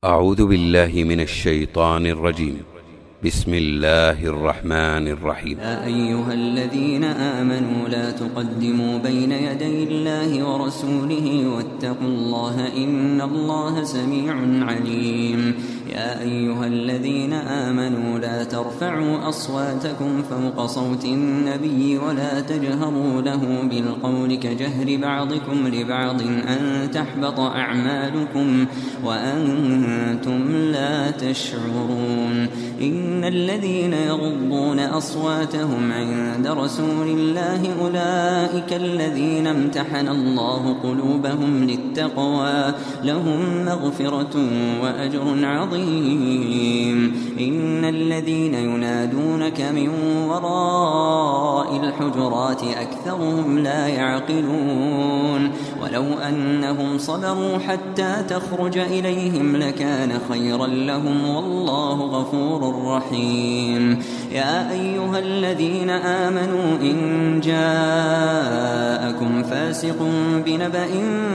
أعوذ بالله من الشيطان الرجيم. بسم الله الرحمن الرحيم. يا أيها الذين آمنوا لا تقدموا بين يدي الله ورسوله واتقوا الله إن الله سميع عليم. يا أيها الذين آمنوا لا ترفعوا أصواتكم فوق صوت النبي ولا تجهروا له بالقول كجهر بعضكم لبعض أن تحبط أعمالكم وأنتم لا تشعرون. إن الذين يغضون أصواتهم عند رسول الله أولئك الذين امتحن الله قلوبهم للتقوى لهم مغفرة وأجر عظيم. إن الذين ينادونك من وراء الحجرات أكثرهم لا يعقلون. ولو أنهم صبروا حتى تخرج إليهم لكان خيرا لهم والله غفور رحيم. يا أيها الذين آمنوا إن جاءكم فاسق بنبأ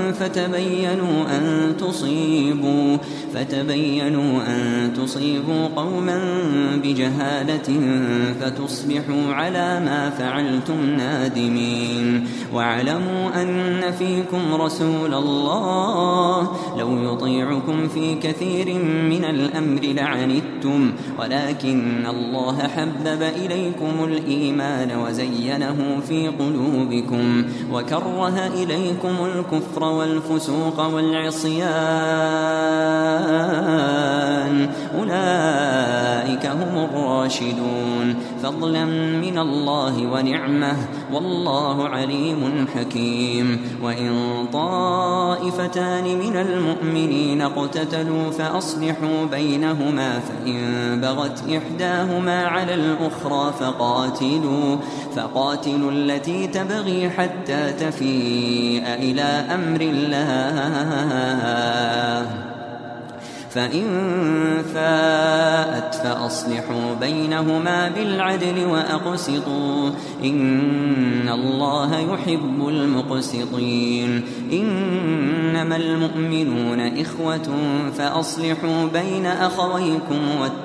فتبينوا أن تصيبوا قوما بجهالة فتصبحوا على ما فعلتم نادمين. واعلموا أن فيكم رسول الله لو يطيعكم في كثير من الأمر لعنتم ولكن الله حبب إليكم الإيمان وزينه في قلوبكم وكره إليكم الكفر والفسوق والعصيان أولئك هم الراشدون فضلا من الله ونعمه والله عليم حكيم. وإن طائفتان من المؤمنين اقتتلوا فأصلحوا بينهما فإن بغت إحداهما على الأخرى فقاتلوا التي تبغي حتى تفيء إلى أمر الله فإن فاءت فأصلحوا بينهما بالعدل وأقسطوا إن الله يحب المقسطين. إنما المؤمنون إخوة فأصلحوا بين أخويكم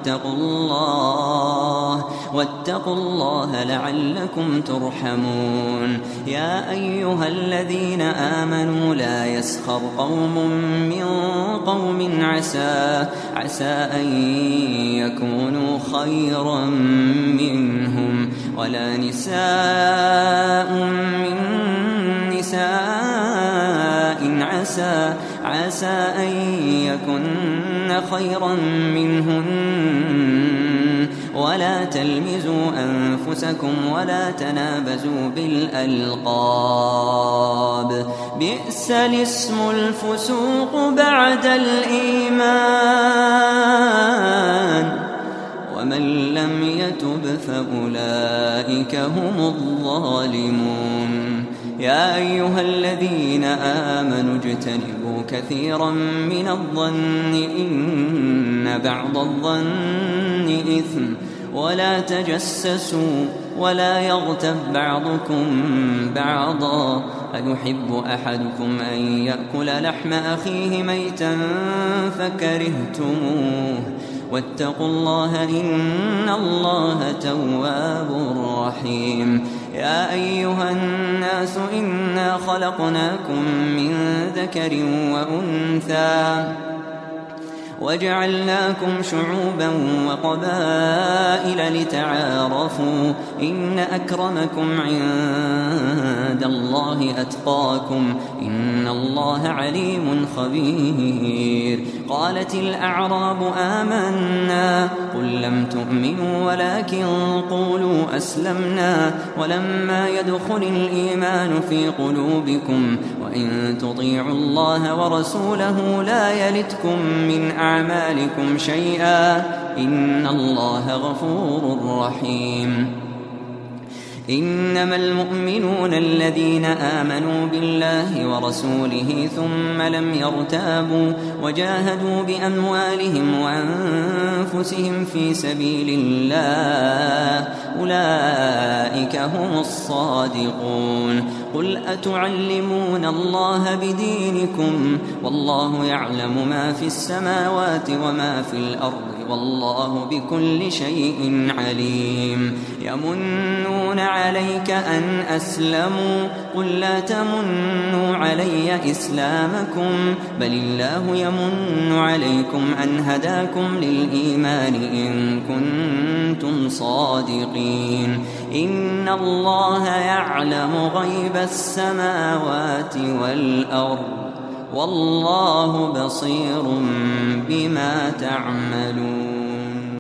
واتقوا الله لعلكم ترحمون. يا أيها الذين آمنوا لا يسخر قوم من قوم عسى أن يكونوا خيرا منهم ولا نساء من نساء عسى أن يكن خيرا منهن ولا تلمزوا أنفسكم ولا تنابزوا بالألقاب بئس الاسم الفسوق بعد الإيمان ومن لم يتب فأولئك هم الظالمون. يا أيها الذين آمنوا اجتنبوا كثيرا من الظن إن بعض الظن إثم ولا تجسسوا ولا يغتب بعضكم بعضا أيحب أحدكم أن يأكل لحم أخيه ميتا فكرهتموه واتقوا الله إن الله تواب رحيم. يا أيها الناس إنا خلقناكم من ذكر وأنثى وجعلناكم شعوبا وقبائل لتعارفوا إن أكرمكم عند الله أتقاكم إن الله عليم خبير. قالت الأعراب آمنا قل لم تؤمنوا ولكن قولوا أسلمنا ولما يدخل الإيمان في قلوبكم وإن تطيعوا الله ورسوله لا يلتكم من أعمالكم شيئا إن الله غفور رحيم. إنما المؤمنون الذين آمنوا بالله ورسوله ثم لم يرتابوا وجاهدوا بأموالهم وأنفسهم في سبيل الله أولئك هم الصادقون. قل أتعلمون الله بدينكم والله يعلم ما في السماوات وما في الأرض والله بكل شيء عليم يمنون عليك أن أسلموا قل لا تمنوا علي إسلامكم بل الله يمن عليكم أن هداكم للإيمان إن كنتم صادقين إن الله يعلم غيب السماوات والأرض والله بصير بما تعملون